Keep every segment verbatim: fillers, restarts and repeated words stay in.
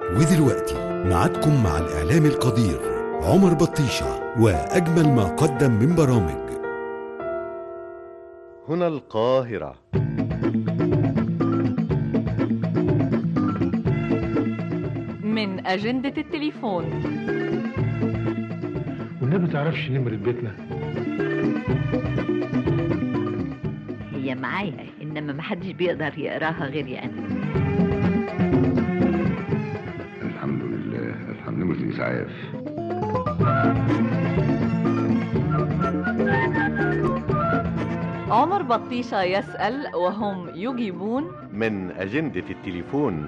ودلوقتي معادكم مع الإعلام القدير عمر بطيشة وأجمل ما قدم من برامج. هنا القاهرة. من أجندة التليفون. والنبي تعرفش نمرة بيتنا؟ هي معايا إنما محدش بيقدر يقراها غيري أنا. الحمد لله. الحمد لله. نمرة الإسعاف. عمر بطيشة يسأل وهم يجيبون من أجندة التليفون.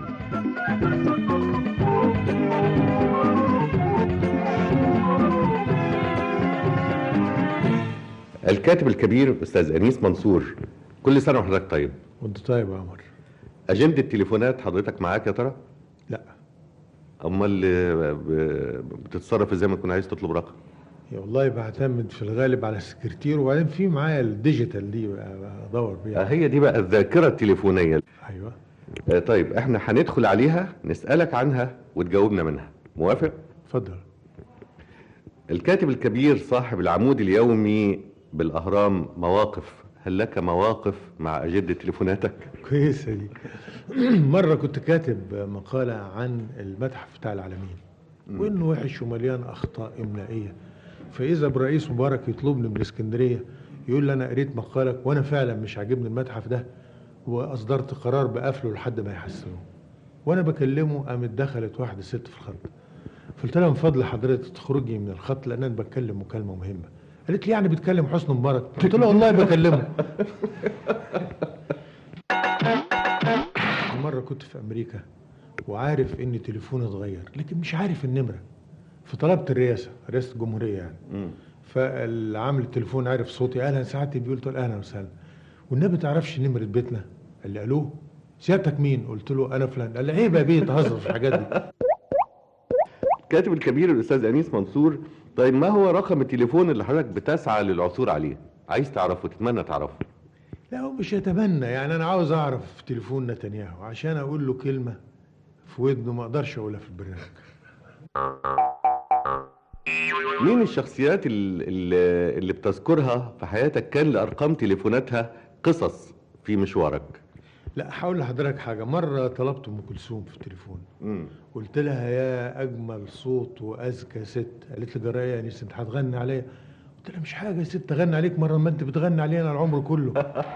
الكاتب الكبير أستاذ أنيس منصور، كل سنة وحضرتك طيب. وانت طيب يا عمر. أجندة التليفونات حضرتك معاك يا ترى؟ لا. أمال بتتصرف ازاي ما تكون عايز تطلب رقم؟ يا والله بعتمد في الغالب على السكرتير، وبعدين في معايا الديجيتال دي بدور بيها. هي دي بقى الذاكرة التليفونية. ايوه. آه طيب احنا هندخل عليها نسألك عنها وتجاوبنا منها، موافق؟ اتفضل. الكاتب الكبير صاحب العمود اليومي بالأهرام مواقف، هل لك مواقف مع أجندة تليفوناتك؟ كويسة دي. مرة كنت كاتب مقالة عن المتحف بتاع العالمين وإنه وحش ومليان أخطاء إملائية، فإذا برئيس مبارك يطلبني من اسكندرية يقول لي أنا قريت مقالك وأنا فعلا مش عاجبني المتحف ده وأصدرت قرار بقفله لحد ما يحسنوه. وأنا بكلمه قامت دخلت واحدة ست في الخط، فقلت لها من فضل حضرتك تخرجي من الخط لأن أنا بتكلم مكالمة مهمة. قالت لي يعني بتكلم حسني مبارك؟ قلت لها والله بكلمه. مرة كنت في أمريكا وعارف إن تليفوني اتغير لكن مش عارف النمرة، فطلبت الرئاسة رئاسة الجمهورية يعني. فالعامل التليفون عارف صوتي، أهلا سعادتي بيه، قلت له أهلا وسهلا، والنبي تعرفش نمرة بيتنا؟ قال لي ألو سيادتك مين؟ قلت له أنا فلان. قال لي عيب يا بيه تهزر في الحاجات دي. الكاتب الكبير الأستاذ أنيس منصور، طيب ما هو رقم التليفون اللي حضرتك بتسعى للعثور عليه؟ عايز تعرفه تتمنى تعرفه؟ لا هو مش يتمنى، يعني أنا عاوز أعرف تليفون نتنياهو عشان أقول له كلمة في ودنه ما أقدرش أقولها في البرنامج. مين الشخصيات اللي, اللي بتذكرها في حياتك كان لأرقام تليفوناتها قصص في مشوارك؟ لا هقول لحضرتك حاجة. مرة طلبت أم كلثوم في التليفون، مم. قلت لها يا أجمل صوت وأذكى ست. قالت لي جراية يا نيس أنت هتغني عليا؟ قلت لها مش حاجة يا ست أغني عليك مرة ما أنت بتغني عليا أنا العمر كله.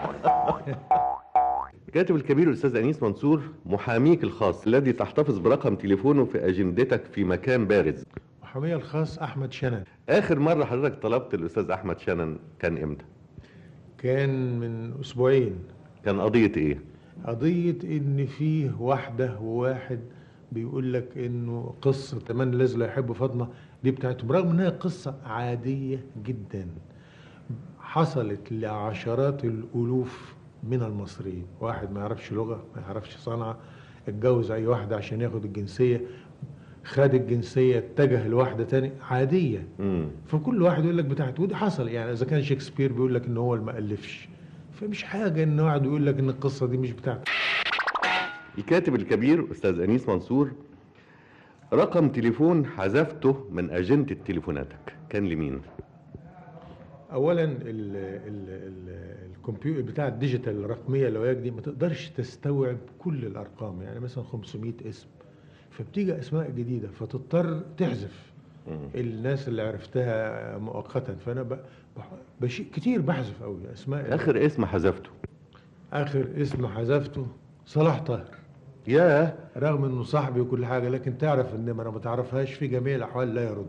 الكاتب الكبير الأستاذ أنيس منصور، محاميك الخاص الذي تحتفظ برقم تليفونه في أجندتك في مكان بارز. محامي الخاص أحمد شنن. آخر مرة حضرتك طلبت الأستاذ أحمد شنن كان إمتى؟ كان من أسبوعين. كان قضية إيه؟ قضية إن فيه واحدة وواحد بيقول لك إنه قصة من الذي لا يحب فاطمة دي بتاعتهم، رغم إنها قصة عادية جدا حصلت لعشرات الألوف من المصريين. واحد ما يعرفش لغة ما يعرفش صنعة اتجوز أي واحدة عشان ياخد الجنسية، خد الجنسية اتجه لواحدة تاني عادية. مم. فكل واحد يقول لك بتاعته، ودي حصل يعني. إذا كان شكسبير بيقول لك إن هو اللي ما ألفش، فمش حاجة إن واحد يقول لك إن القصة دي مش بتاعته. الكاتب الكبير أستاذ أنيس منصور، رقم تليفون حذفته من أجندة تليفوناتك كان لمين؟ أولاً ال ال ال الكمبيوتر بتاع الديجيتال الرقمية اللي وياك دي ما تقدرش تستوعب كل الأرقام، يعني مثلا خمسمائة اسم، فبتيجي أسماء جديدة فتضطر تحذف الناس اللي عرفتها مؤقتا. فأنا ب... بشي... كتير بحذف قوي أسماء. آخر اسم حذفته؟ آخر اسم حذفته صلاح طاهر. ياه، رغم إنه صاحبي وكل حاجة لكن تعرف النمرة ما تعرفهاش في جميع الأحوال لا يرد.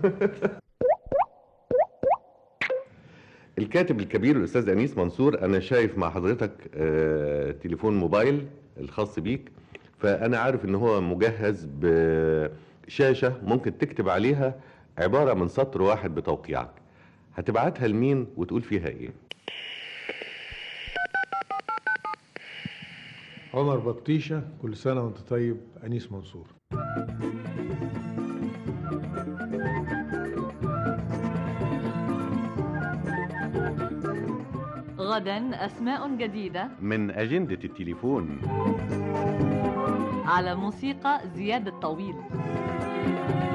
الكاتب الكبير الأستاذ أنيس منصور، أنا شايف مع حضرتك آه تليفون موبايل الخاص بيك، فأنا عارف إن هو مجهز بشاشة ممكن تكتب عليها عبارة من سطر واحد بتوقيعك، هتبعتها لمين وتقول فيها إيه؟ عمر بطيشة كل سنة وانت طيب. أنيس منصور. غدا أسماء جديدة من أجندة التليفون. على موسيقى زياد الطويل.